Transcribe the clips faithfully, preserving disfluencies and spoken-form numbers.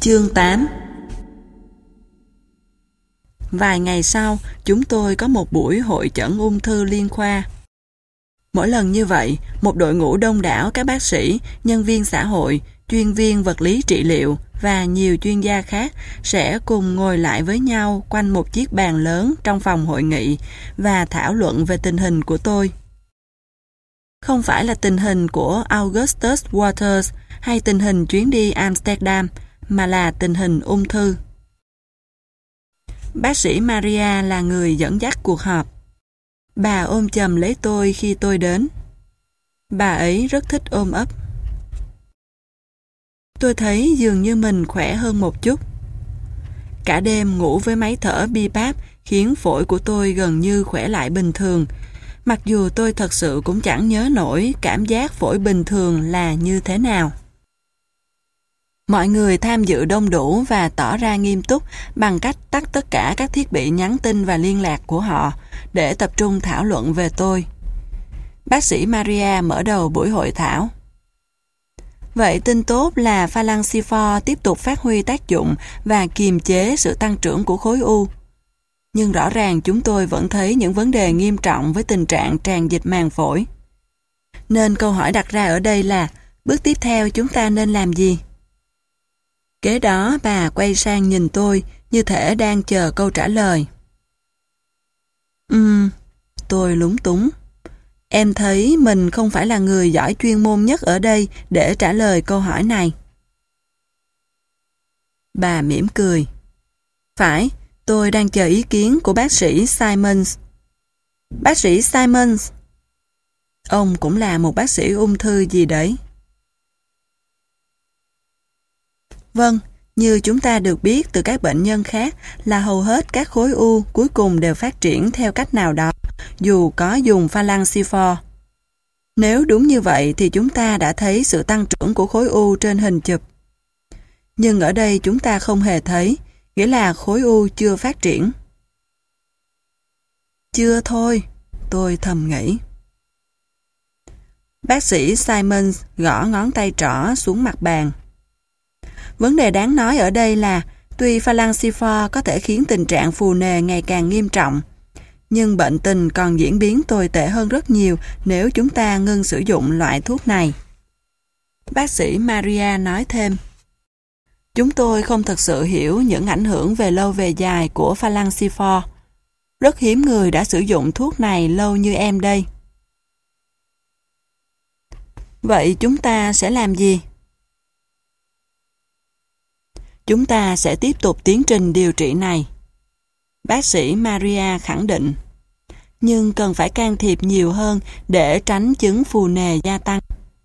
Chương tám. Vài ngày sau, chúng tôi có một buổi hội chẩn ung thư liên khoa. Mỗi lần như vậy, một đội ngũ đông đảo các bác sĩ, nhân viên xã hội, chuyên viên vật lý trị liệu và nhiều chuyên gia khác sẽ cùng ngồi lại với nhau quanh một chiếc bàn lớn trong phòng hội nghị và thảo luận về tình hình của tôi. Không phải là tình hình của Augustus Waters hay tình hình chuyến đi Amsterdam, mà là tình hình ung thư. Bác sĩ Maria là người dẫn dắt cuộc họp. Bà ôm chầm lấy tôi khi tôi đến. Bà ấy rất thích ôm ấp. Tôi thấy dường như mình khỏe hơn một chút. Cả đêm ngủ với máy thở bê pê a pê khiến phổi của tôi gần như khỏe lại bình thường, mặc dù tôi thật sự cũng chẳng nhớ nổi cảm giác phổi bình thường là như thế nào. Mọi người tham dự đông đủ và tỏ ra nghiêm túc bằng cách tắt tất cả các thiết bị nhắn tin và liên lạc của họ để tập trung thảo luận về tôi. Bác sĩ Maria mở đầu buổi hội thảo. Vậy tin tốt là Phalanxifor tiếp tục phát huy tác dụng và kiềm chế sự tăng trưởng của khối u. Nhưng rõ ràng chúng tôi vẫn thấy những vấn đề nghiêm trọng với tình trạng tràn dịch màng phổi. Nên câu hỏi đặt ra ở đây là, bước tiếp theo chúng ta nên làm gì? Kế đó bà quay sang nhìn tôi như thể đang chờ câu trả lời. Ừm, tôi lúng túng. Em thấy mình không phải là người giỏi chuyên môn nhất ở đây để trả lời câu hỏi này. Bà mỉm cười. Phải, tôi đang chờ ý kiến của bác sĩ Simons. Bác sĩ Simons? Ông cũng là một bác sĩ ung thư gì đấy. Vâng, như chúng ta được biết từ các bệnh nhân khác là hầu hết các khối u cuối cùng đều phát triển theo cách nào đó, dù có dùng Phalanxifor. Nếu đúng như vậy thì chúng ta đã thấy sự tăng trưởng của khối u trên hình chụp. Nhưng ở đây chúng ta không hề thấy, nghĩa là khối u chưa phát triển. Chưa thôi, tôi thầm nghĩ. Bác sĩ Simons gõ ngón tay trỏ xuống mặt bàn. Vấn đề đáng nói ở đây là tuy Phalanxifor có thể khiến tình trạng phù nề ngày càng nghiêm trọng, nhưng bệnh tình còn diễn biến tồi tệ hơn rất nhiều nếu chúng ta ngưng sử dụng loại thuốc này. Bác sĩ Maria nói thêm, chúng tôi không thực sự hiểu những ảnh hưởng về lâu về dài của Phalanxifor. Rất hiếm người đã sử dụng thuốc này lâu như em đây. Vậy chúng ta sẽ làm gì? Chúng ta sẽ tiếp tục tiến trình điều trị này. Bác sĩ Maria khẳng định. Nhưng cần phải can thiệp nhiều hơn để tránh chứng phù nề gia tăng.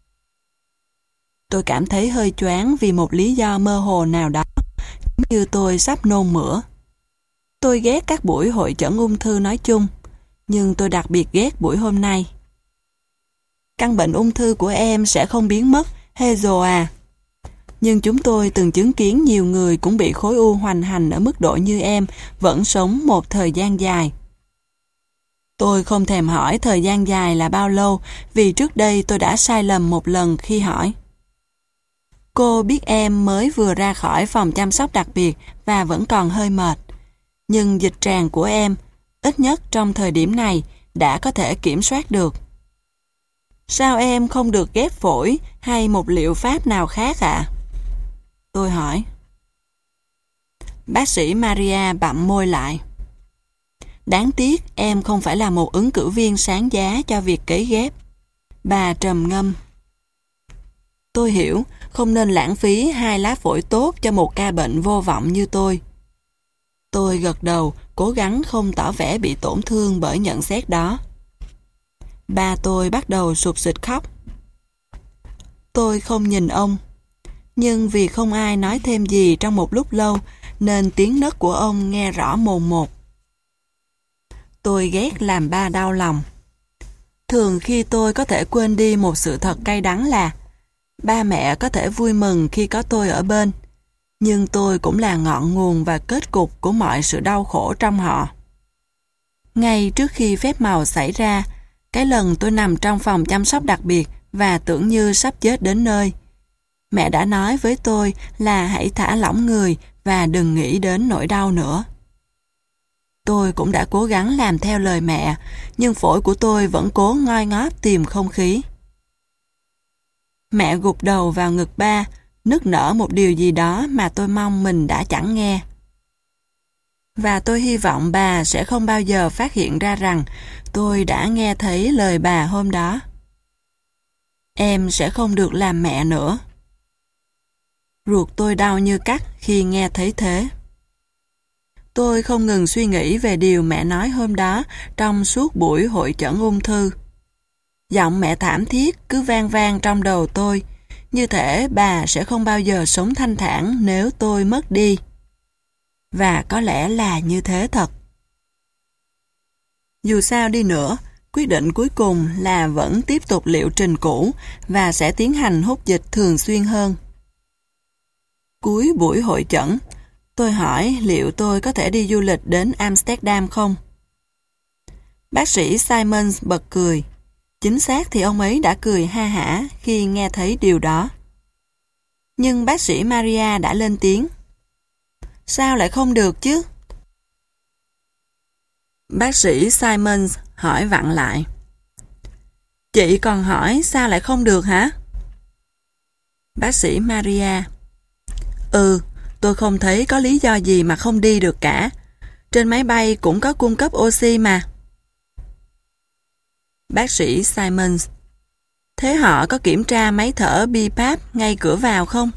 Tôi cảm thấy hơi choáng vì một lý do mơ hồ nào đó, giống như tôi sắp nôn mửa. Tôi ghét các buổi hội chẩn ung thư nói chung, nhưng tôi đặc biệt ghét buổi hôm nay. Căn bệnh ung thư của em sẽ không biến mất, Hazel à. Nhưng chúng tôi từng chứng kiến nhiều người cũng bị khối u hoành hành ở mức độ như em vẫn sống một thời gian dài. Tôi không thèm hỏi thời gian dài là bao lâu vì trước đây tôi đã sai lầm một lần khi hỏi. Cô biết em mới vừa ra khỏi phòng chăm sóc đặc biệt và vẫn còn hơi mệt. Nhưng dịch tràng của em, ít nhất trong thời điểm này, đã có thể kiểm soát được. Sao em không được ghép phổi hay một liệu pháp nào khác ạ? À? Tôi hỏi. Bác sĩ Maria bặm môi lại. Đáng tiếc em không phải là một ứng cử viên sáng giá cho việc cấy ghép. Bà trầm ngâm. Tôi hiểu, không nên lãng phí hai lá phổi tốt cho một ca bệnh vô vọng như tôi. Tôi gật đầu, cố gắng không tỏ vẻ bị tổn thương bởi nhận xét đó. Ba tôi bắt đầu sụt sịt khóc. Tôi không nhìn ông. Nhưng vì không ai nói thêm gì trong một lúc lâu, nên tiếng nấc của ông nghe rõ mồn một. Tôi ghét làm ba đau lòng. Thường khi tôi có thể quên đi một sự thật cay đắng là ba mẹ có thể vui mừng khi có tôi ở bên, nhưng tôi cũng là ngọn nguồn và kết cục của mọi sự đau khổ trong họ. Ngay trước khi phép màu xảy ra, cái lần tôi nằm trong phòng chăm sóc đặc biệt và tưởng như sắp chết đến nơi, Mẹ đã nói với tôi là hãy thả lỏng người và đừng nghĩ đến nỗi đau nữa. Tôi cũng đã cố gắng làm theo lời mẹ, nhưng phổi của tôi vẫn cố ngoi ngóp tìm không khí. Mẹ gục đầu vào ngực ba, nức nở một điều gì đó mà tôi mong mình đã chẳng nghe. Và tôi hy vọng bà sẽ không bao giờ phát hiện ra rằng tôi đã nghe thấy lời bà hôm đó. Em sẽ không được làm mẹ nữa. Ruột tôi đau như cắt khi nghe thấy thế. Tôi không ngừng suy nghĩ về điều mẹ nói hôm đó trong suốt buổi hội chẩn ung thư. Giọng mẹ thảm thiết cứ vang vang trong đầu tôi, như thể bà sẽ không bao giờ sống thanh thản nếu tôi mất đi. Và có lẽ là như thế thật. Dù sao đi nữa, quyết định cuối cùng là vẫn tiếp tục liệu trình cũ và sẽ tiến hành hút dịch thường xuyên hơn. Cuối buổi hội chẩn, tôi hỏi liệu tôi có thể đi du lịch đến Amsterdam không? Bác sĩ Simons bật cười. Chính xác thì ông ấy đã cười ha hả khi nghe thấy điều đó. Nhưng bác sĩ Maria đã lên tiếng. Sao lại không được chứ? Bác sĩ Simons hỏi vặn lại. Chị còn hỏi sao lại không được hả? Bác sĩ Maria. Ừ, tôi không thấy có lý do gì mà không đi được cả. Trên máy bay cũng có cung cấp oxy mà. Bác sĩ Simons. Thế họ có kiểm tra máy thở bê ép a pê ngay cửa vào không?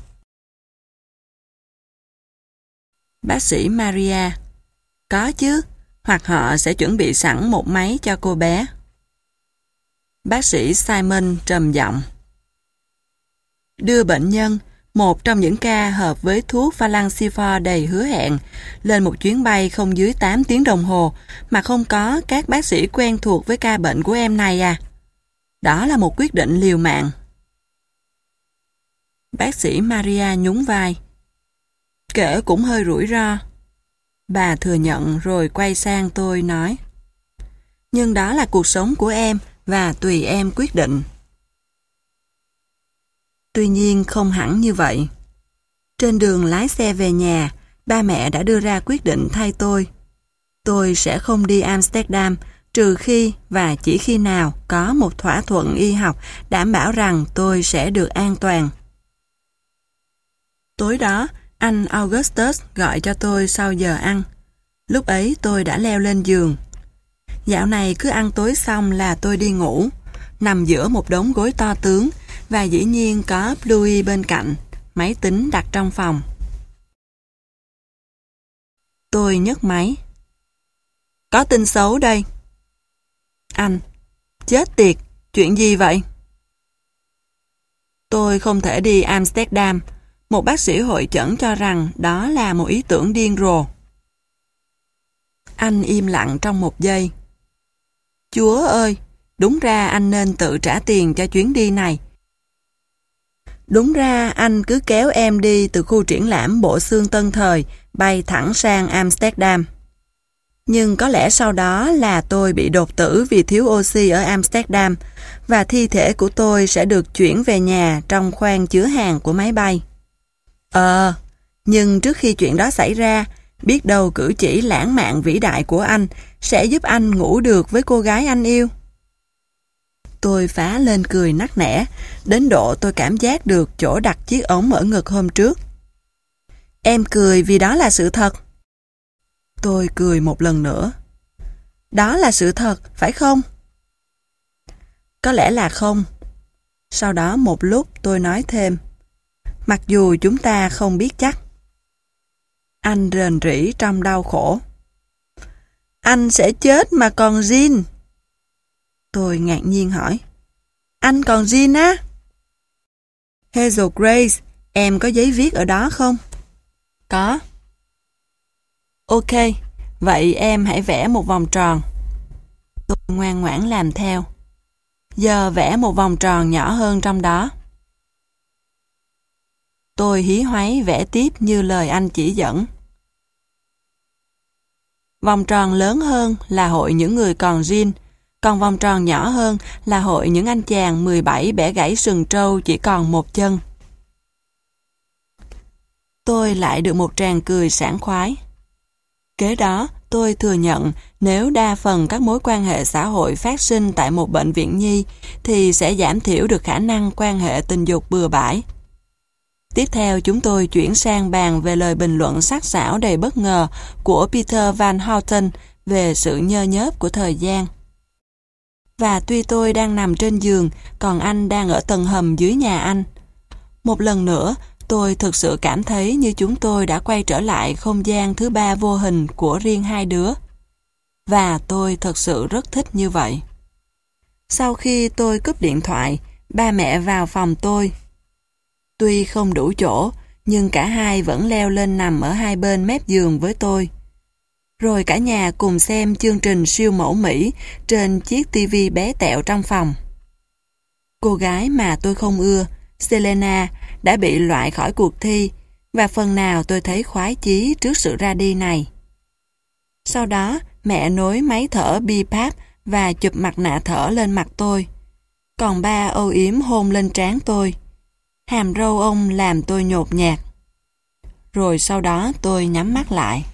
Bác sĩ Maria. Có chứ, hoặc họ sẽ chuẩn bị sẵn một máy cho cô bé. Bác sĩ Simon trầm giọng. Đưa bệnh nhân, một trong những ca hợp với thuốc Falanxifor đầy hứa hẹn, lên một chuyến bay không dưới tám tiếng đồng hồ mà không có các bác sĩ quen thuộc với ca bệnh của em này à? Đó là một quyết định liều mạng. Bác sĩ Maria nhún vai. Kể cũng hơi rủi ro. Bà thừa nhận rồi quay sang tôi nói. Nhưng đó là cuộc sống của em và tùy em quyết định. Tuy nhiên không hẳn như vậy. Trên đường lái xe về nhà, ba mẹ đã đưa ra quyết định thay tôi. Tôi sẽ không đi Amsterdam trừ khi và chỉ khi nào có một thỏa thuận y học đảm bảo rằng tôi sẽ được an toàn. Tối đó, anh Augustus gọi cho tôi sau giờ ăn. Lúc ấy tôi đã leo lên giường. Dạo này cứ ăn tối xong là tôi đi ngủ, nằm giữa một đống gối to tướng và dĩ nhiên có Bluey bên cạnh, máy tính đặt trong phòng. Tôi nhấc máy. Có tin xấu đây. Anh. Chết tiệt, chuyện gì vậy? Tôi không thể đi Amsterdam. Một bác sĩ hội chẩn cho rằng đó là một ý tưởng điên rồ. Anh im lặng trong một giây. Chúa ơi, đúng ra anh nên tự trả tiền cho chuyến đi này. Đúng ra anh cứ kéo em đi từ khu triển lãm bộ xương tân thời, bay thẳng sang Amsterdam. Nhưng có lẽ sau đó là tôi bị đột tử vì thiếu oxy ở Amsterdam và thi thể của tôi sẽ được chuyển về nhà trong khoang chứa hàng của máy bay. Ờ, nhưng trước khi chuyện đó xảy ra, biết đâu cử chỉ lãng mạn vĩ đại của anh sẽ giúp anh ngủ được với cô gái anh yêu. Tôi phá lên cười nắc nẻ, đến độ tôi cảm giác được chỗ đặt chiếc ống ở ngực hôm trước. Em cười vì đó là sự thật. Tôi cười một lần nữa. Đó là sự thật, phải không? Có lẽ là không. Sau đó một lúc tôi nói thêm. Mặc dù chúng ta không biết chắc. Anh rền rĩ trong đau khổ. Anh sẽ chết mà còn Jean. Tôi ngạc nhiên hỏi. Anh còn Jean á? Hazel Grace, em có giấy viết ở đó không? Có. Ok, vậy em hãy vẽ một vòng tròn. Tôi ngoan ngoãn làm theo. Giờ vẽ một vòng tròn nhỏ hơn trong đó. Tôi hí hoáy vẽ tiếp như lời anh chỉ dẫn. Vòng tròn lớn hơn là hội những người còn Jean, còn vòng tròn nhỏ hơn là hội những anh chàng mười bảy bẻ gãy sừng trâu chỉ còn một chân. Tôi lại được một tràng cười sảng khoái. Kế đó, tôi thừa nhận nếu đa phần các mối quan hệ xã hội phát sinh tại một bệnh viện nhi thì sẽ giảm thiểu được khả năng quan hệ tình dục bừa bãi. Tiếp theo chúng tôi chuyển sang bàn về lời bình luận sắc sảo đầy bất ngờ của Peter Van Houten về sự nhơ nhớp của thời gian. Và tuy tôi đang nằm trên giường, còn anh đang ở tầng hầm dưới nhà anh. Một lần nữa, tôi thực sự cảm thấy như chúng tôi đã quay trở lại không gian thứ ba vô hình của riêng hai đứa. Và tôi thật sự rất thích như vậy. Sau khi tôi cúp điện thoại, ba mẹ vào phòng tôi. Tuy không đủ chỗ, nhưng cả hai vẫn leo lên nằm ở hai bên mép giường với tôi. Rồi cả nhà cùng xem chương trình siêu mẫu Mỹ trên chiếc tivi bé tẹo trong phòng. Cô gái mà tôi không ưa, Selena, đã bị loại khỏi cuộc thi và phần nào tôi thấy khoái chí trước sự ra đi này. Sau đó, mẹ nối máy thở bê pê a pê và chụp mặt nạ thở lên mặt tôi. Còn ba âu yếm hôn lên trán tôi. Hàm râu ông làm tôi nhột nhạt. Rồi sau đó tôi nhắm mắt lại.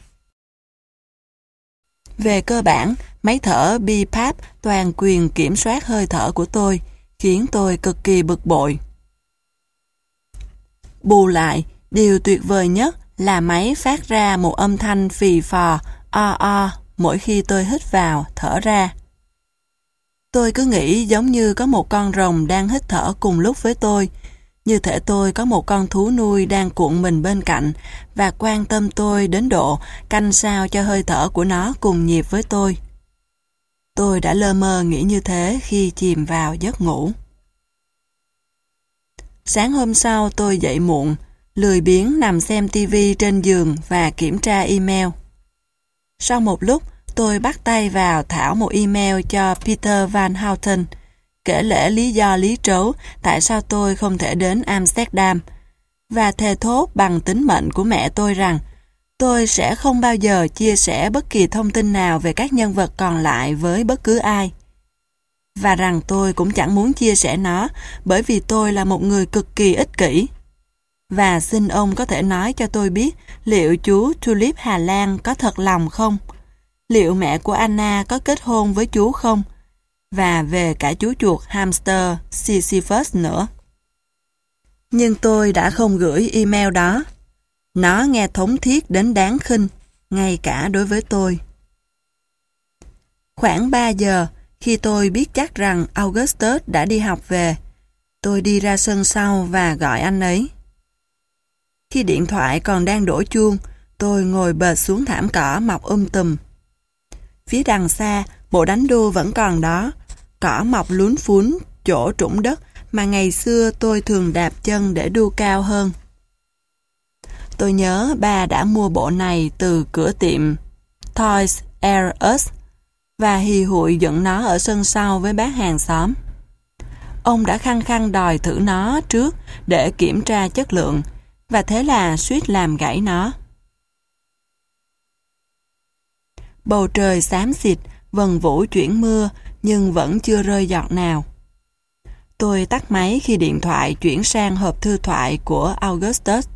Về cơ bản, máy thở bê pê a pê toàn quyền kiểm soát hơi thở của tôi, khiến tôi cực kỳ bực bội. Bù lại, điều tuyệt vời nhất là máy phát ra một âm thanh phì phò, o o mỗi khi tôi hít vào, thở ra. Tôi cứ nghĩ giống như có một con rồng đang hít thở cùng lúc với tôi, như thể tôi có một con thú nuôi đang cuộn mình bên cạnh và quan tâm tôi đến độ canh sao cho hơi thở của nó cùng nhịp với tôi. Tôi đã lơ mơ nghĩ như thế khi chìm vào giấc ngủ. Sáng hôm sau tôi dậy muộn, lười biếng nằm xem tivi trên giường và kiểm tra email. Sau một lúc, tôi bắt tay vào thảo một email cho Peter Van Houten, kể lể lý do lý trấu tại sao tôi không thể đến Amsterdam, và thề thốt bằng tính mệnh của mẹ tôi rằng tôi sẽ không bao giờ chia sẻ bất kỳ thông tin nào về các nhân vật còn lại với bất cứ ai. Và rằng tôi cũng chẳng muốn chia sẻ nó bởi vì tôi là một người cực kỳ ích kỷ. Và xin ông có thể nói cho tôi biết liệu chú Tulip Hà Lan có thật lòng không? Liệu mẹ của Anna có kết hôn với chú không? Và về cả chú chuột hamster Sisyphus nữa. Nhưng tôi đã không gửi email đó. Nó nghe thống thiết đến đáng khinh, ngay cả đối với tôi. Khoảng ba giờ, khi tôi biết chắc rằng Augustus đã đi học về, tôi đi ra sân sau và gọi anh ấy. Khi điện thoại còn đang đổ chuông, tôi ngồi bệt xuống thảm cỏ mọc um tùm. Phía đằng xa, bộ đánh đu vẫn còn đó, cỏ mọc lún phún chỗ trũng đất mà ngày xưa tôi thường đạp chân để đu cao hơn. Tôi nhớ ba đã mua bộ này từ cửa tiệm Toys R Us và hì hụi dựng nó ở sân sau với bác hàng xóm. Ông đã khăng khăng đòi thử nó trước để kiểm tra chất lượng, và thế là suýt làm gãy nó. Bầu trời xám xịt, vần vũ chuyển mưa, nhưng vẫn chưa rơi giọt nào. Tôi tắt máy khi điện thoại chuyển sang hộp thư thoại của Augustus.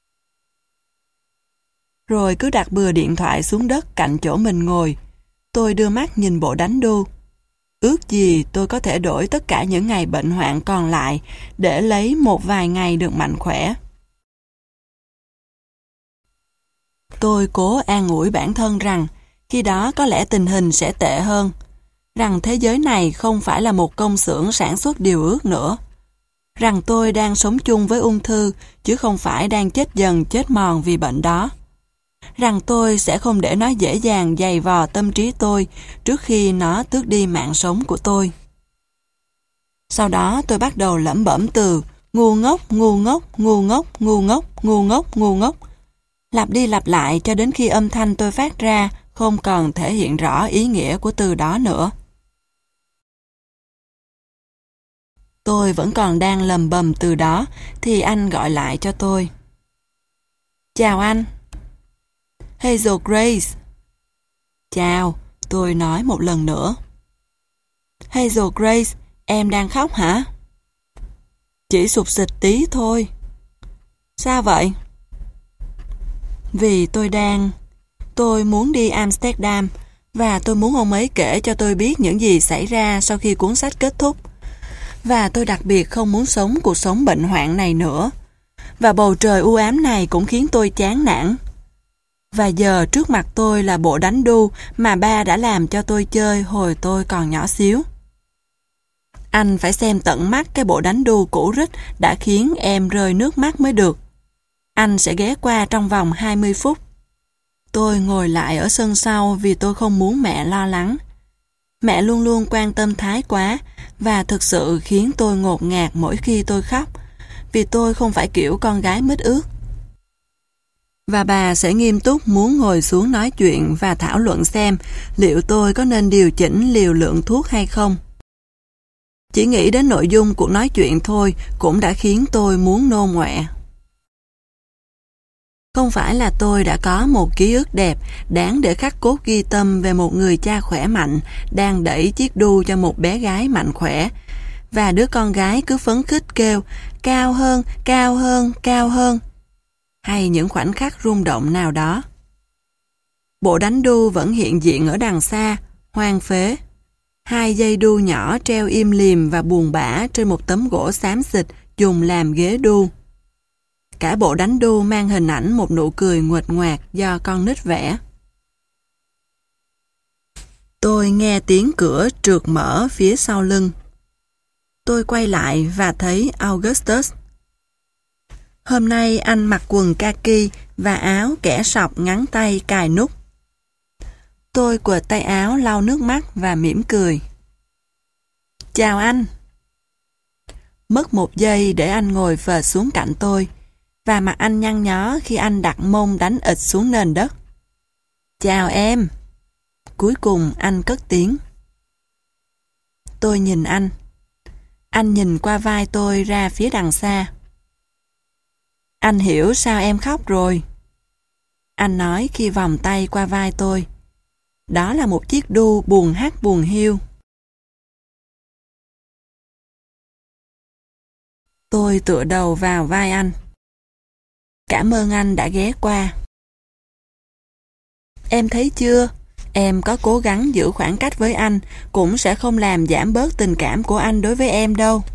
Rồi cứ đặt bừa điện thoại xuống đất cạnh chỗ mình ngồi. Tôi đưa mắt nhìn bộ đánh đu. Ước gì tôi có thể đổi tất cả những ngày bệnh hoạn còn lại để lấy một vài ngày được mạnh khỏe. Tôi cố an ủi bản thân rằng khi đó có lẽ tình hình sẽ tệ hơn, rằng thế giới này không phải là một công xưởng sản xuất điều ước nữa, rằng tôi đang sống chung với ung thư chứ không phải đang chết dần chết mòn vì bệnh đó, rằng tôi sẽ không để nó dễ dàng giày vò tâm trí tôi trước khi nó tước đi mạng sống của tôi. Sau đó tôi bắt đầu lẩm bẩm từ ngu ngốc, ngu ngốc, ngu ngốc, ngu ngốc, ngu ngốc, ngu ngốc, lặp đi lặp lại cho đến khi âm thanh tôi phát ra không còn thể hiện rõ ý nghĩa của từ đó nữa. Tôi vẫn còn đang lầm bầm từ đó thì anh gọi lại cho tôi. Chào anh. Hazel Grace. Chào, tôi nói một lần nữa. Hazel Grace, em đang khóc hả? Chỉ sụt sịt tí thôi. Sao vậy? Vì tôi đang... Tôi muốn đi Amsterdam và tôi muốn ông ấy kể cho tôi biết những gì xảy ra sau khi cuốn sách kết thúc. Và tôi đặc biệt không muốn sống cuộc sống bệnh hoạn này nữa. Và bầu trời u ám này cũng khiến tôi chán nản. Và giờ trước mặt tôi là bộ đánh đu mà ba đã làm cho tôi chơi hồi tôi còn nhỏ xíu. Anh phải xem tận mắt cái bộ đánh đu cũ rích đã khiến em rơi nước mắt mới được. Anh sẽ ghé qua trong vòng hai mươi phút. Tôi ngồi lại ở sân sau vì tôi không muốn mẹ lo lắng. Mẹ luôn luôn quan tâm Thái quá và thực sự khiến tôi ngột ngạt mỗi khi tôi khóc vì tôi không phải kiểu con gái mít ướt. Và bà sẽ nghiêm túc muốn ngồi xuống nói chuyện và thảo luận xem liệu tôi có nên điều chỉnh liều lượng thuốc hay không. Chỉ nghĩ đến nội dung cuộc nói chuyện thôi cũng đã khiến tôi muốn nôn ngoẹ. Không phải là tôi đã có một ký ức đẹp đáng để khắc cốt ghi tâm về một người cha khỏe mạnh đang đẩy chiếc đu cho một bé gái mạnh khỏe và đứa con gái cứ phấn khích kêu cao hơn, cao hơn, cao hơn, hay những khoảnh khắc rung động nào đó. Bộ đánh đu vẫn hiện diện ở đằng xa, hoang phế. Hai dây đu nhỏ treo im lìm và buồn bã trên một tấm gỗ xám xịt dùng làm ghế đu. Cả bộ đánh đu mang hình ảnh một nụ cười nguệch ngoạc do con nít vẽ. Tôi nghe tiếng cửa trượt mở phía sau lưng. Tôi quay lại và thấy Augustus. Hôm nay anh mặc quần kaki và áo kẻ sọc ngắn tay cài nút. Tôi quệt tay áo lau nước mắt và mỉm cười. Chào anh. Mất một giây để anh ngồi phệt xuống cạnh tôi và mặt anh nhăn nhó khi anh đặt mông đánh ịch xuống nền đất. Chào em. Cuối cùng anh cất tiếng. Tôi nhìn anh. Anh nhìn qua vai tôi ra phía đằng xa. Anh hiểu sao em khóc rồi. Anh nói khi vòng tay qua vai tôi. Đó là một chiếc đu buồn hắt buồn hiu. Tôi tựa đầu vào vai anh. Cảm ơn anh đã ghé qua. Em thấy chưa, em có cố gắng giữ khoảng cách với anh cũng sẽ không làm giảm bớt tình cảm của anh đối với em đâu.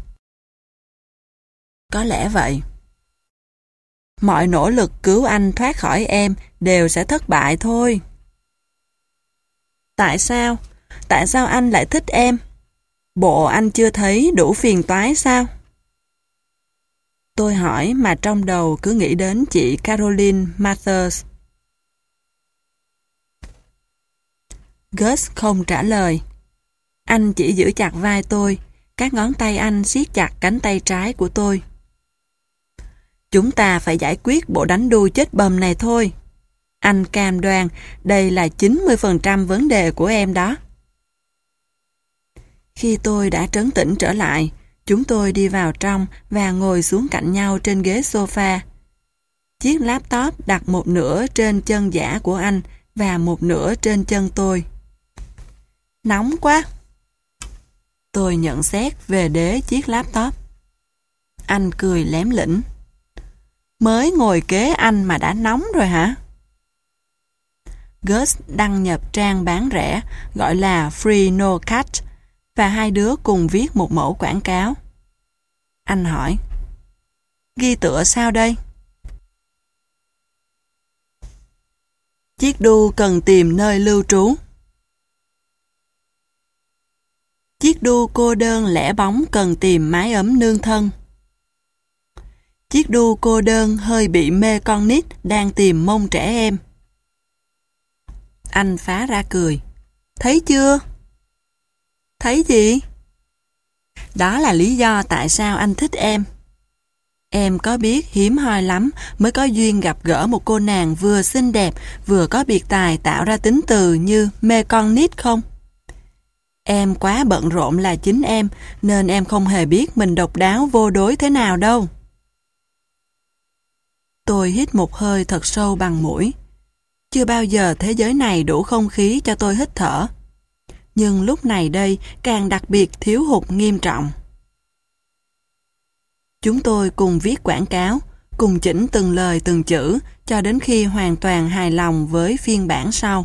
Có lẽ vậy. Mọi nỗ lực cứu anh thoát khỏi em đều sẽ thất bại thôi. Tại sao? Tại sao anh lại thích em? Bộ anh chưa thấy đủ phiền toái sao? Tôi hỏi mà trong đầu cứ nghĩ đến chị Caroline Mathers. Gus không trả lời. Anh chỉ giữ chặt vai tôi, các ngón tay anh siết chặt cánh tay trái của tôi. Chúng ta phải giải quyết bộ đánh đu chết bầm này thôi. Anh cam đoan đây là chín mươi phần trăm vấn đề của em đó. Khi tôi đã trấn tĩnh trở lại, chúng tôi đi vào trong và ngồi xuống cạnh nhau trên ghế sofa. Chiếc laptop đặt một nửa trên chân giả của anh và một nửa trên chân tôi. Nóng quá. Tôi nhận xét về đế chiếc laptop. Anh cười lém lĩnh. Mới ngồi kế anh mà đã nóng rồi hả? Gus đăng nhập trang bán rẻ gọi là Free No Cut và hai đứa cùng viết một mẫu quảng cáo. Anh hỏi, ghi tựa sao đây? Chiếc đu cần tìm nơi lưu trú. Chiếc đu cô đơn lẻ bóng cần tìm mái ấm nương thân. Chiếc đu cô đơn hơi bị mê con nít đang tìm mông trẻ em. Anh phá ra cười. Thấy chưa? Thấy gì? Đó là lý do tại sao anh thích em. Em có biết hiếm hoi lắm mới có duyên gặp gỡ một cô nàng vừa xinh đẹp vừa có biệt tài tạo ra tính từ như mê con nít không? Em quá bận rộn là chính em nên em không hề biết mình độc đáo vô đối thế nào đâu. Tôi hít một hơi thật sâu bằng mũi. Chưa bao giờ thế giới này đủ không khí cho tôi hít thở. Nhưng lúc này đây càng đặc biệt thiếu hụt nghiêm trọng. Chúng tôi cùng viết quảng cáo, cùng chỉnh từng lời từng chữ cho đến khi hoàn toàn hài lòng với phiên bản sau.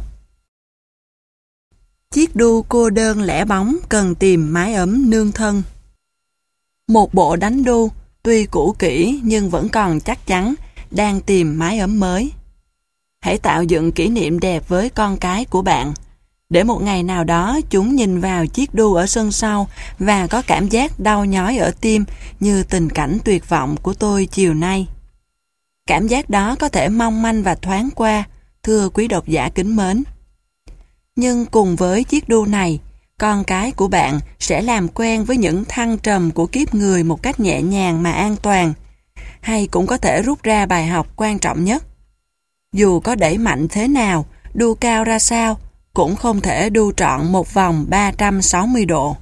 Chiếc đu cô đơn lẻ bóng cần tìm mái ấm nương thân. Một bộ đánh đu, tuy cũ kỹ nhưng vẫn còn chắc chắn, đang tìm mái ấm mới. Hãy tạo dựng kỷ niệm đẹp với con cái của bạn, để một ngày nào đó chúng nhìn vào chiếc đu ở sân sau và có cảm giác đau nhói ở tim như tình cảnh tuyệt vọng của tôi chiều nay. Cảm giác đó có thể mong manh và thoáng qua, thưa quý độc giả kính mến. Nhưng cùng với chiếc đu này, con cái của bạn sẽ làm quen với những thăng trầm của kiếp người một cách nhẹ nhàng mà an toàn, hay cũng có thể rút ra bài học quan trọng nhất. Dù có đẩy mạnh thế nào, đu cao ra sao, cũng không thể đu trọn một vòng ba trăm sáu mươi độ.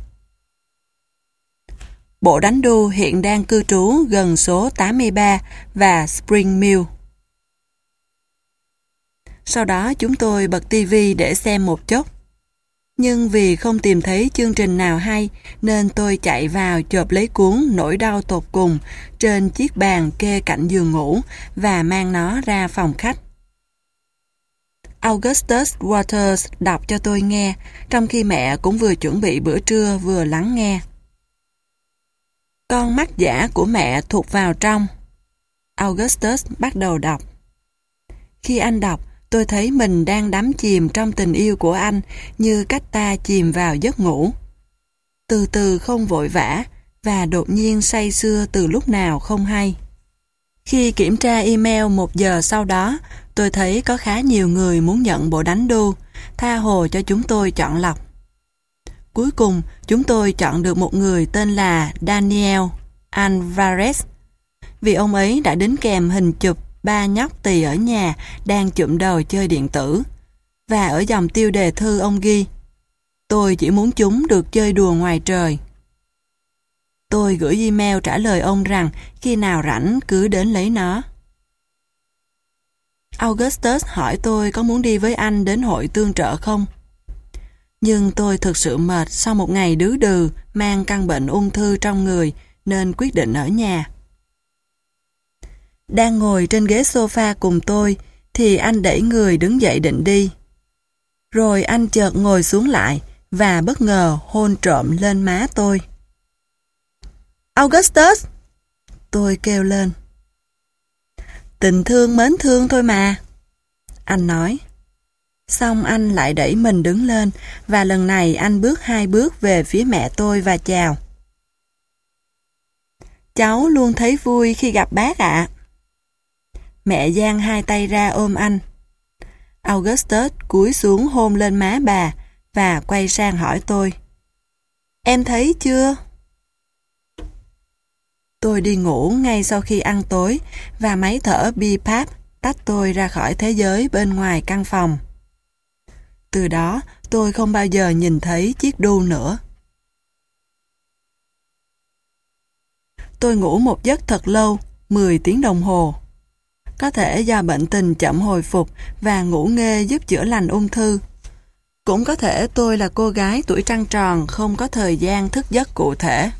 Bộ đánh đu hiện đang cư trú gần số tám mươi ba và Spring Mill. Sau đó chúng tôi bật tivi để xem một chốc. Nhưng vì không tìm thấy chương trình nào hay nên tôi chạy vào chộp lấy cuốn Nỗi đau tột cùng trên chiếc bàn kê cạnh giường ngủ và mang nó ra phòng khách. Augustus Waters đọc cho tôi nghe, trong khi mẹ cũng vừa chuẩn bị bữa trưa vừa lắng nghe. Con mắt giả của mẹ thụt vào trong. Augustus bắt đầu đọc. Khi anh đọc, tôi thấy mình đang đắm chìm trong tình yêu của anh như cách ta chìm vào giấc ngủ. Từ từ không vội vã và đột nhiên say sưa từ lúc nào không hay. Khi kiểm tra email một giờ sau đó, tôi thấy có khá nhiều người muốn nhận bộ đánh đu, tha hồ cho chúng tôi chọn lọc. Cuối cùng, chúng tôi chọn được một người tên là Daniel Alvarez, vì ông ấy đã đính kèm hình chụp ba nhóc tỳ ở nhà đang chụm đầu chơi điện tử. Và ở dòng tiêu đề thư ông ghi: tôi chỉ muốn chúng được chơi đùa ngoài trời. Tôi gửi email trả lời ông rằng khi nào rảnh cứ đến lấy nó. Augustus hỏi tôi có muốn đi với anh đến hội tương trợ không? Nhưng tôi thực sự mệt sau một ngày đứ đừ mang căn bệnh ung thư trong người nên quyết định ở nhà. Đang ngồi trên ghế sofa cùng tôi thì anh đẩy người đứng dậy định đi. Rồi anh chợt ngồi xuống lại và bất ngờ hôn trộm lên má tôi. Augustus! Tôi kêu lên. Tình thương mến thương thôi mà. Anh nói. Xong anh lại đẩy mình đứng lên và lần này anh bước hai bước về phía mẹ tôi và chào. Cháu luôn thấy vui khi gặp bác ạ. Mẹ giang hai tay ra ôm anh. Augustus cúi xuống hôn lên má bà và quay sang hỏi tôi. Em thấy chưa? Tôi đi ngủ ngay sau khi ăn tối và máy thở bê páp tách tôi ra khỏi thế giới bên ngoài căn phòng. Từ đó tôi không bao giờ nhìn thấy chiếc đu nữa. Tôi ngủ một giấc thật lâu, mười tiếng đồng hồ. Có thể do bệnh tình chậm hồi phục và ngủ nghê giúp chữa lành ung thư. Cũng có thể tôi là cô gái tuổi trăng tròn không có thời gian thức giấc cụ thể.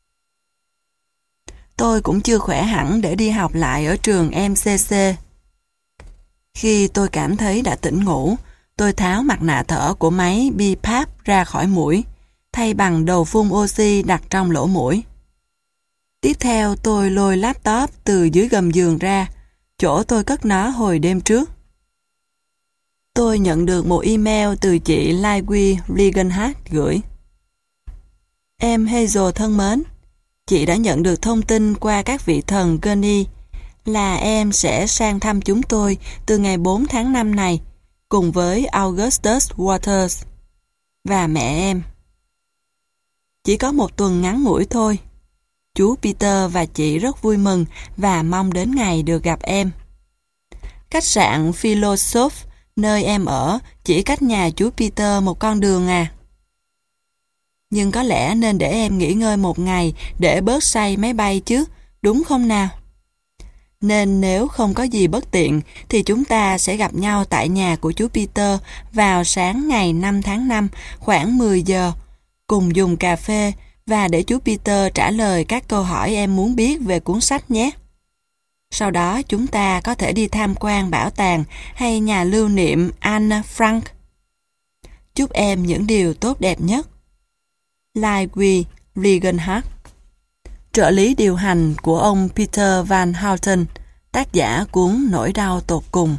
Tôi cũng chưa khỏe hẳn để đi học lại ở trường em xê xê. Khi tôi cảm thấy đã tỉnh ngủ, tôi tháo mặt nạ thở của máy bê páp ra khỏi mũi, thay bằng đầu phun oxy đặt trong lỗ mũi. Tiếp theo tôi lôi laptop từ dưới gầm giường ra, chỗ tôi cất nó hồi đêm trước. Tôi nhận được một email từ chị Ligui Regenhardt gửi. Em Hazel thân mến, chị đã nhận được thông tin qua các vị thần Gurney là em sẽ sang thăm chúng tôi từ ngày bốn tháng năm này cùng với Augustus Waters và mẹ em. Chỉ có một tuần ngắn ngủi thôi. Chú Peter và chị rất vui mừng và mong đến ngày được gặp em. Khách sạn Philosophe nơi em ở chỉ cách nhà chú Peter một con đường à. Nhưng có lẽ nên để em nghỉ ngơi một ngày để bớt say máy bay chứ, đúng không nào? Nên nếu không có gì bất tiện thì chúng ta sẽ gặp nhau tại nhà của chú Peter vào sáng ngày năm tháng năm khoảng mười giờ, cùng dùng cà phê và để chú Peter trả lời các câu hỏi em muốn biết về cuốn sách nhé. Sau đó chúng ta có thể đi tham quan bảo tàng hay nhà lưu niệm Anne Frank. Chúc em những điều tốt đẹp nhất. Ludwig Regenhard, trợ lý điều hành của ông Peter Van Houten, tác giả cuốn Nỗi đau tột cùng.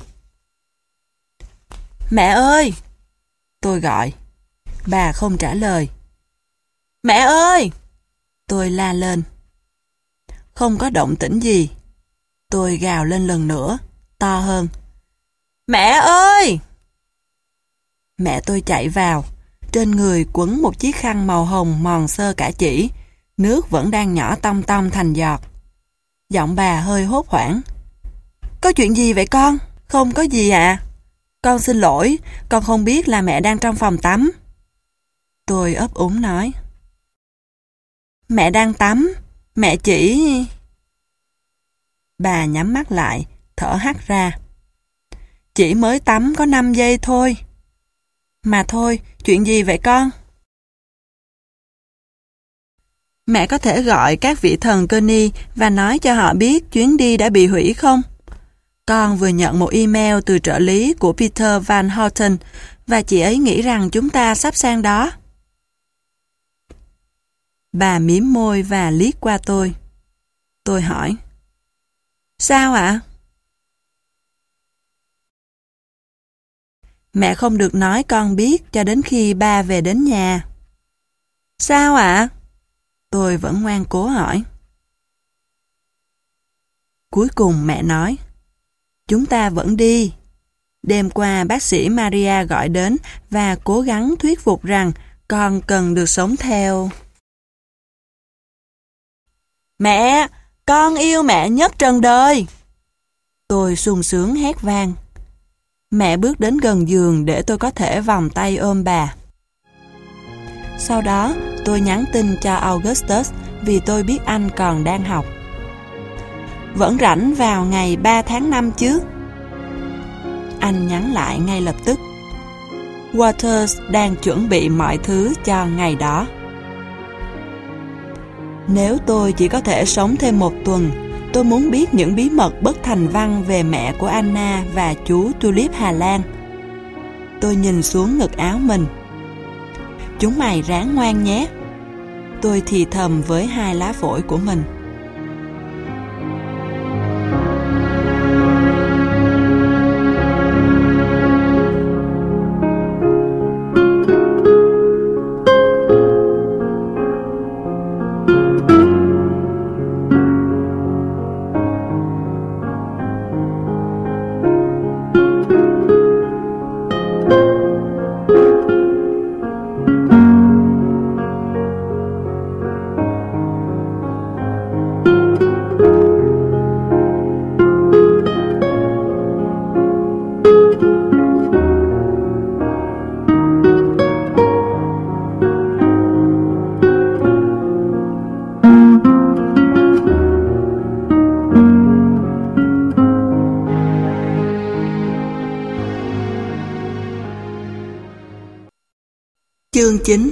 Mẹ ơi! Tôi gọi. Bà không trả lời. Mẹ ơi! Tôi la lên. Không có động tĩnh gì. Tôi gào lên lần nữa, to hơn. Mẹ ơi! Mẹ tôi chạy vào. Trên người quấn một chiếc khăn màu hồng mòn xơ cả chỉ. Nước vẫn đang nhỏ tong tong thành giọt. Giọng bà hơi hốt hoảng. Có chuyện gì vậy con? Không có gì ạ. À? Con xin lỗi, con không biết là mẹ đang trong phòng tắm. Tôi ấp úng nói. Mẹ đang tắm, mẹ chỉ... Bà nhắm mắt lại, thở hắt ra. Chỉ mới tắm có năm giây thôi. Mà thôi, chuyện gì vậy con? Mẹ có thể gọi các vị thần Kearney và nói cho họ biết chuyến đi đã bị hủy không? Con vừa nhận một email từ trợ lý của Peter Van Houten và chị ấy nghĩ rằng chúng ta sắp sang đó. Bà mím môi và liếc qua tôi. Tôi hỏi. Sao ạ? Mẹ không được nói con biết cho đến khi ba về đến nhà. Sao ạ? Tôi vẫn ngoan cố hỏi. Cuối cùng mẹ nói. Chúng ta vẫn đi. Đêm qua bác sĩ Maria gọi đến và cố gắng thuyết phục rằng con cần được sống theo. Mẹ! Con yêu mẹ nhất trần đời! Tôi sung sướng hét vang. Mẹ bước đến gần giường để tôi có thể vòng tay ôm bà. Sau đó, tôi nhắn tin cho Augustus vì tôi biết anh còn đang học. Vẫn rảnh vào ngày ba tháng năm chứ? Anh nhắn lại ngay lập tức. Waters đang chuẩn bị mọi thứ cho ngày đó. Nếu tôi chỉ có thể sống thêm một tuần, tôi muốn biết những bí mật bất thành văn về mẹ của Anna và chú Tulip Hà Lan. Tôi nhìn xuống ngực áo mình. Chúng mày ráng ngoan nhé. Tôi thì thầm với hai lá phổi của mình. Chương chín.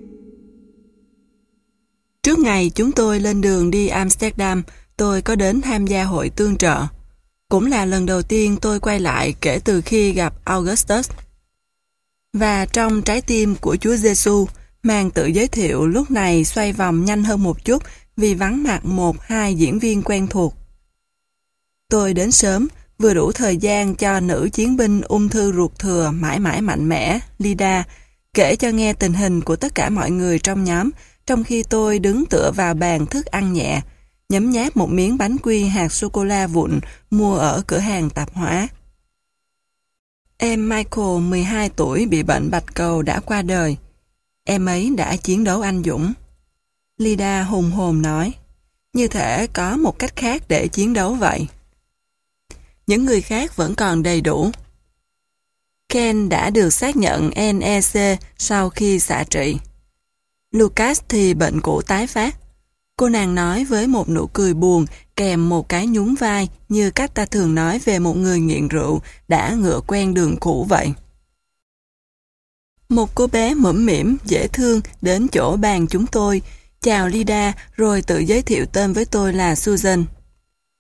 Trước ngày chúng tôi lên đường đi Amsterdam, tôi có đến tham gia hội tương trợ. Cũng là lần đầu tiên tôi quay lại kể từ khi gặp Augustus. Và trong trái tim của Chúa Giêsu, màn tự giới thiệu lúc này xoay vòng nhanh hơn một chút vì vắng mặt một hai diễn viên quen thuộc. Tôi đến sớm, vừa đủ thời gian cho nữ chiến binh ung thư ruột thừa mãi mãi mạnh mẽ, Lida, kể cho nghe tình hình của tất cả mọi người trong nhóm, trong khi tôi đứng tựa vào bàn thức ăn nhẹ, nhấm nháp một miếng bánh quy hạt sô-cô-la vụn mua ở cửa hàng tạp hóa. Em Michael, mười hai tuổi, bị bệnh bạch cầu đã qua đời. Em ấy đã chiến đấu anh dũng. Lida hùng hồn nói, như thể có một cách khác để chiến đấu vậy. Những người khác vẫn còn đầy đủ. Ken đã được xác nhận en e xê sau khi xạ trị. Lucas thì bệnh cũ tái phát. Cô nàng nói với một nụ cười buồn kèm một cái nhún vai như cách ta thường nói về một người nghiện rượu đã ngựa quen đường cũ vậy. Một cô bé mõm mĩm, dễ thương đến chỗ bàn chúng tôi, chào Lida rồi tự giới thiệu tên với tôi là Susan.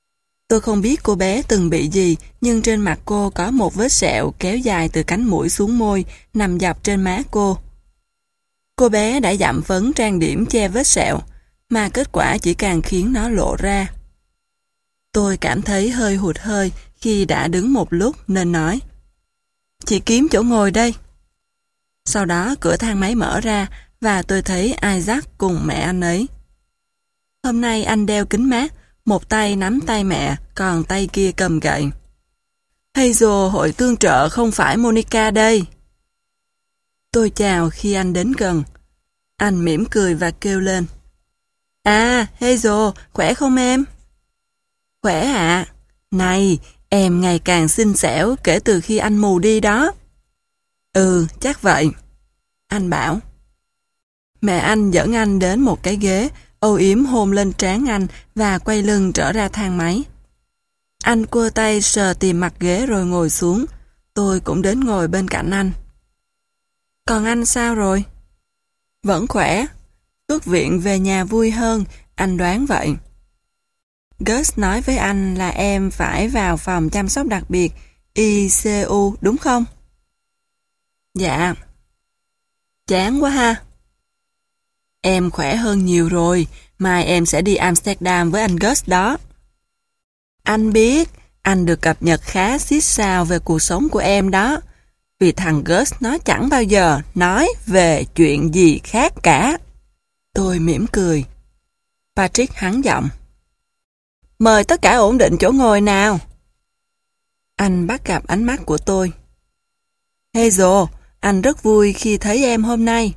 Tôi không biết cô bé từng bị gì, nhưng trên mặt cô có một vết sẹo kéo dài từ cánh mũi xuống môi, nằm dọc trên má cô. Cô bé đã dặm phấn trang điểm che vết sẹo, mà kết quả chỉ càng khiến nó lộ ra. Tôi cảm thấy hơi hụt hơi khi đã đứng một lúc nên nói: "Chị kiếm chỗ ngồi đây." Sau đó cửa thang máy mở ra và tôi thấy Isaac cùng mẹ anh ấy. Hôm nay anh đeo kính mát, một tay nắm tay mẹ, còn tay kia cầm gậy. "Hazel, hội tương trợ không phải Monica đây." Tôi chào khi anh đến gần. Anh mỉm cười và kêu lên: "À, Hazel, khỏe không em?" "Khỏe ạ. À. Này, em ngày càng xinh xẻo kể từ khi anh mù đi đó." "Ừ, chắc vậy," anh bảo. Mẹ anh dẫn anh đến một cái ghế, âu yếm hôn lên trán anh và quay lưng trở ra thang máy. Anh cua tay sờ tìm mặt ghế rồi ngồi xuống. Tôi cũng đến ngồi bên cạnh anh. "Còn anh sao rồi?" "Vẫn khỏe. Xuất viện về nhà vui hơn, anh đoán vậy." "Gus nói với anh là em phải vào phòng chăm sóc đặc biệt i xê u đúng không?" "Dạ." "Chán quá ha." "Em khỏe hơn nhiều rồi, mai em sẽ đi Amsterdam với anh Gus đó." "Anh biết, anh được cập nhật khá xít xao về cuộc sống của em đó, vì thằng Gus nó chẳng bao giờ nói về chuyện gì khác cả." Tôi mỉm cười. Patrick hắn giọng: "Mời tất cả ổn định chỗ ngồi nào." Anh bắt gặp ánh mắt của tôi. "Hazel, anh rất vui khi thấy em hôm nay."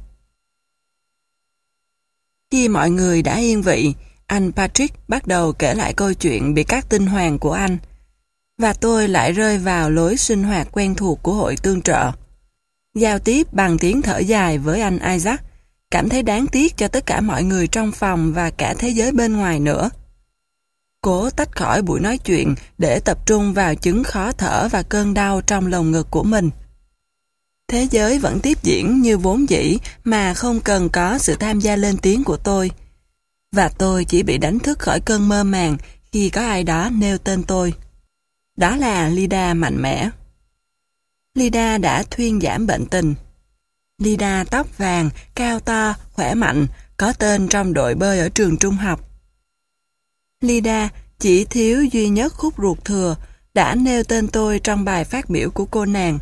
Khi mọi người đã yên vị, anh Patrick bắt đầu kể lại câu chuyện bị cắt tinh hoàn của anh, và tôi lại rơi vào lối sinh hoạt quen thuộc của hội tương trợ. Giao tiếp bằng tiếng thở dài với anh Isaac, cảm thấy đáng tiếc cho tất cả mọi người trong phòng và cả thế giới bên ngoài nữa. Cố tách khỏi buổi nói chuyện để tập trung vào chứng khó thở và cơn đau trong lồng ngực của mình. Thế giới vẫn tiếp diễn như vốn dĩ mà không cần có sự tham gia lên tiếng của tôi. Và tôi chỉ bị đánh thức khỏi cơn mơ màng khi có ai đó nêu tên tôi. Đó là Lida mạnh mẽ. Lida đã thuyên giảm bệnh tình. Lida tóc vàng, cao to, khỏe mạnh, có tên trong đội bơi ở trường trung học. Lida chỉ thiếu duy nhất khúc ruột thừa, đã nêu tên tôi trong bài phát biểu của cô nàng.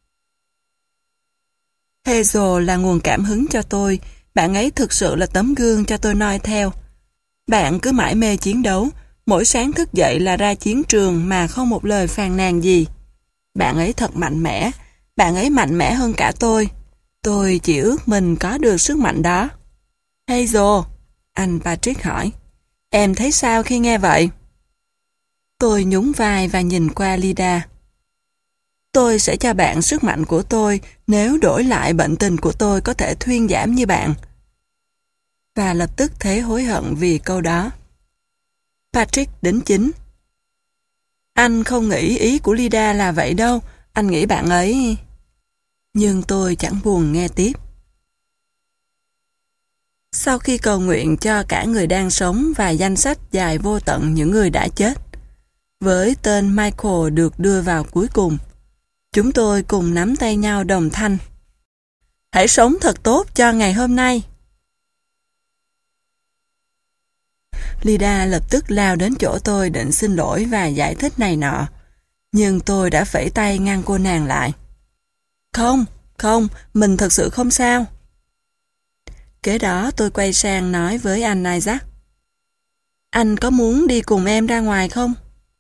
Hazel là nguồn cảm hứng cho tôi, bạn ấy thực sự là tấm gương cho tôi noi theo. Bạn cứ mãi mê chiến đấu, mỗi sáng thức dậy là ra chiến trường mà không một lời phàn nàn gì. Bạn ấy thật mạnh mẽ, bạn ấy mạnh mẽ hơn cả tôi. Tôi chỉ ước mình có được sức mạnh đó. Hazel, anh Patrick hỏi, em thấy sao khi nghe vậy? Tôi nhún vai và nhìn qua Lida. Tôi sẽ cho bạn sức mạnh của tôi nếu đổi lại bệnh tình của tôi có thể thuyên giảm như bạn. Và lập tức thấy hối hận vì câu đó. Patrick đính chính. Anh không nghĩ ý của Lida là vậy đâu, anh nghĩ bạn ấy... Nhưng tôi chẳng buồn nghe tiếp. Sau khi cầu nguyện cho cả người đang sống và danh sách dài vô tận những người đã chết, với tên Michael được đưa vào cuối cùng, chúng tôi cùng nắm tay nhau đồng thanh. Hãy sống thật tốt cho ngày hôm nay. Lida lập tức lao đến chỗ tôi định xin lỗi và giải thích này nọ, nhưng tôi đã phẩy tay ngăn cô nàng lại. Không, không, mình thật sự không sao. Kế đó tôi quay sang nói với anh Isaac. Anh có muốn đi cùng em ra ngoài không?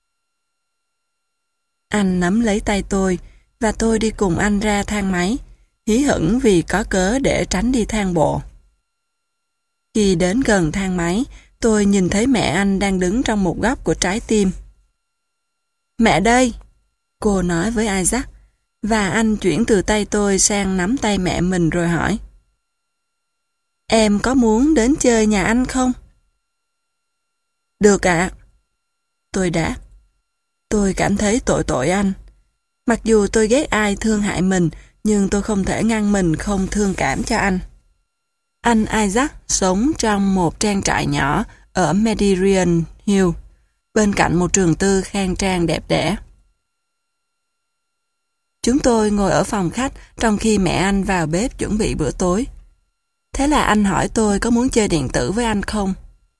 Anh nắm lấy tay tôi và tôi đi cùng anh ra thang máy, hí hửng vì có cớ để tránh đi thang bộ. Khi đến gần thang máy, tôi nhìn thấy mẹ anh đang đứng trong một góc của trái tim. Mẹ đây, cô nói với Isaac, và anh chuyển từ tay tôi sang nắm tay mẹ mình rồi hỏi. Em có muốn đến chơi nhà anh không? Được ạ. Tôi đáp. Tôi cảm thấy tội tội anh. Mặc dù tôi ghét ai thương hại mình, nhưng tôi không thể ngăn mình không thương cảm cho anh. Anh Isaac sống trong một trang trại nhỏ ở Mediterranean Hill, bên cạnh một trường tư khang trang đẹp đẽ. Chúng tôi ngồi ở phòng khách trong khi mẹ anh vào bếp chuẩn bị bữa tối. Thế là anh hỏi tôi có muốn chơi điện tử với anh không?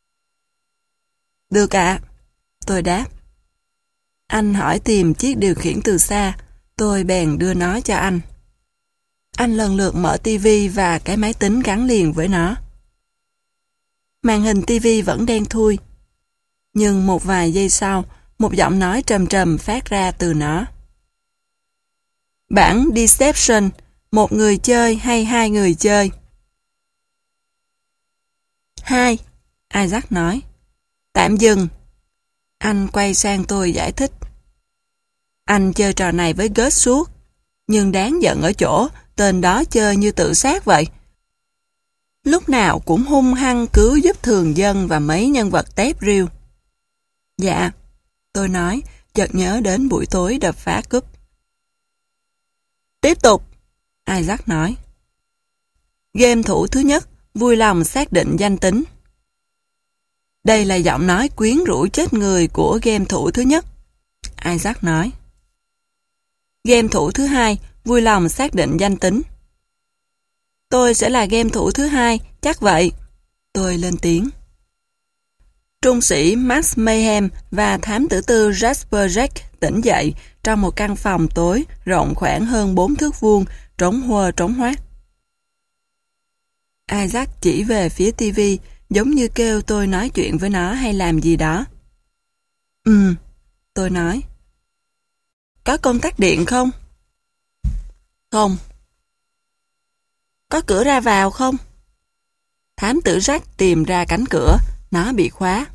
Được ạ, tôi đáp. Anh hỏi tìm chiếc điều khiển từ xa, tôi bèn đưa nó cho anh. Anh lần lượt mở tivi và cái máy tính gắn liền với nó. Màn hình tivi vẫn đen thui, nhưng một vài giây sau, một giọng nói trầm trầm phát ra từ nó. Bản Deception, một người chơi hay hai người chơi? Hai, Isaac nói. Tạm dừng. Anh quay sang tôi giải thích. Anh chơi trò này với Gus suốt, nhưng đáng giận ở chỗ tên đó chơi như tự sát vậy. Lúc nào cũng hung hăng cứu giúp thường dân và mấy nhân vật tép riêu. Dạ, tôi nói, chợt nhớ đến buổi tối đập phá cúp. Tiếp tục, Isaac nói. Game thủ thứ nhất, vui lòng xác định danh tính. Đây là giọng nói quyến rũ chết người của game thủ thứ nhất, Isaac nói. Game thủ thứ hai, vui lòng xác định danh tính. Tôi sẽ là game thủ thứ hai, chắc vậy. Tôi lên tiếng. Trung sĩ Max Mayhem và thám tử tư Jasper Jack tỉnh dậy trong một căn phòng tối rộng khoảng hơn bốn thước vuông, trống huơ trống hoác. Isaac chỉ về phía tivi, giống như kêu tôi nói chuyện với nó hay làm gì đó. Ừm, tôi nói. Có công tắc điện không? Không. Có cửa ra vào không? Thám tử Jack tìm ra cánh cửa, nó bị khóa.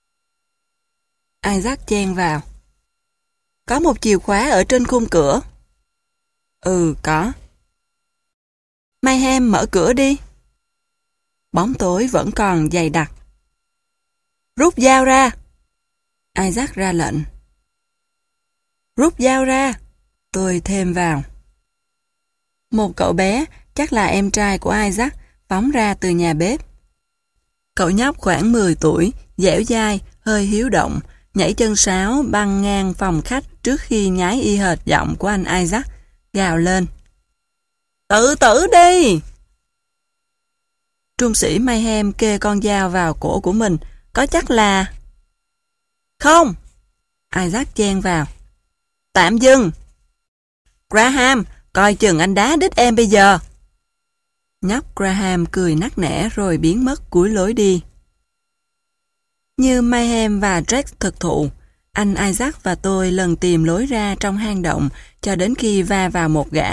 Isaac chen vào. Có một chìa khóa ở trên khung cửa. Ừ, có. Mayhem mở cửa đi. Bóng tối vẫn còn dày đặc. Rút dao ra. Isaac ra lệnh. Rút dao ra. Tôi thêm vào. Một cậu bé, chắc là em trai của Isaac, phóng ra từ nhà bếp. Cậu nhóc khoảng mười tuổi, dẻo dai, hơi hiếu động, nhảy chân sáo băng ngang phòng khách trước khi nhái y hệt giọng của anh Isaac, gào lên. Tự tử đi! Trung sĩ Mayhem kê con dao vào cổ của mình, có chắc là... Không! Isaac chen vào. Tạm dừng! Graham, coi chừng anh đá đít em bây giờ. Nhóc Graham cười nắc nẻ rồi biến mất cuối lối đi. Như Mayhem và Drake thực thụ, anh Isaac và tôi lần tìm lối ra trong hang động cho đến khi va vào một gã.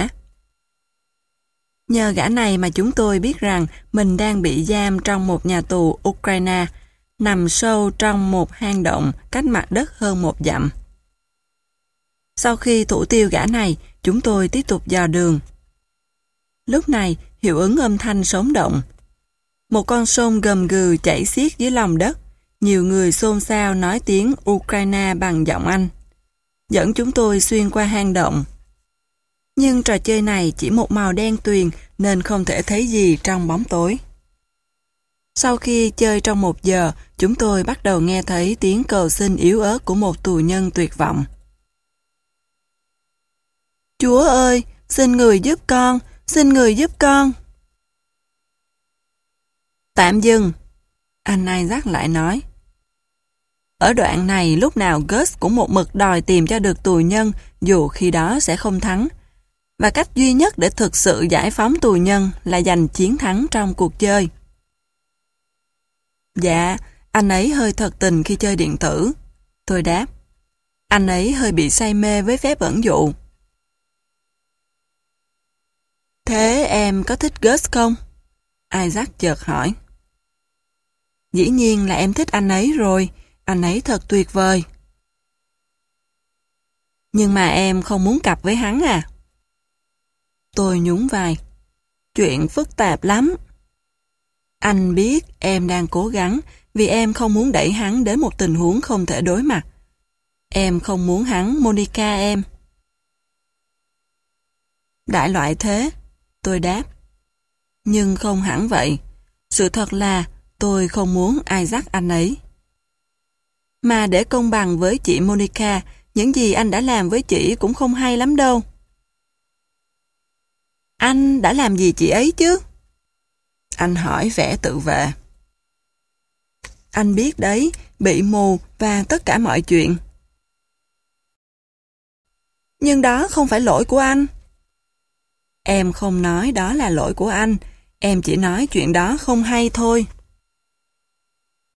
Nhờ gã này mà chúng tôi biết rằng mình đang bị giam trong một nhà tù Ukraine, nằm sâu trong một hang động cách mặt đất hơn một dặm. Sau khi thủ tiêu gã này, chúng tôi tiếp tục dò đường. Lúc này, hiệu ứng âm thanh sống động. Một con sông gầm gừ chảy xiết dưới lòng đất. Nhiều người xôn xao nói tiếng Ukraine bằng giọng Anh, dẫn chúng tôi xuyên qua hang động. Nhưng trò chơi này chỉ một màu đen tuyền nên không thể thấy gì trong bóng tối. Sau khi chơi trong một giờ, chúng tôi bắt đầu nghe thấy tiếng cầu xin yếu ớt của một tù nhân tuyệt vọng. Chúa ơi, xin người giúp con, xin người giúp con. Tạm dừng, anh Isaac lại nói. Ở đoạn này lúc nào Gus cũng một mực đòi tìm cho được tù nhân dù khi đó sẽ không thắng. Và cách duy nhất để thực sự giải phóng tù nhân là giành chiến thắng trong cuộc chơi. Dạ, anh ấy hơi thật tình khi chơi điện tử. Tôi đáp. Anh ấy hơi bị say mê với phép ẩn dụ. Thế em có thích Gus không? Isaac chợt hỏi. Dĩ nhiên là em thích anh ấy rồi. Anh ấy thật tuyệt vời. Nhưng mà em không muốn cặp với hắn à? Tôi nhún vai. Chuyện phức tạp lắm. Anh biết em đang cố gắng vì em không muốn đẩy hắn đến một tình huống không thể đối mặt. Em không muốn hắn Monica em. Đại loại thế, tôi đáp. Nhưng không hẳn vậy. Sự thật là tôi không muốn Isaac anh ấy. Mà để công bằng với chị Monica, những gì anh đã làm với chị cũng không hay lắm đâu. Anh đã làm gì chị ấy chứ? Anh hỏi vẻ tự vệ. Anh biết đấy, bị mù và tất cả mọi chuyện. Nhưng đó không phải lỗi của anh. Em không nói đó là lỗi của anh, em chỉ nói chuyện đó không hay thôi.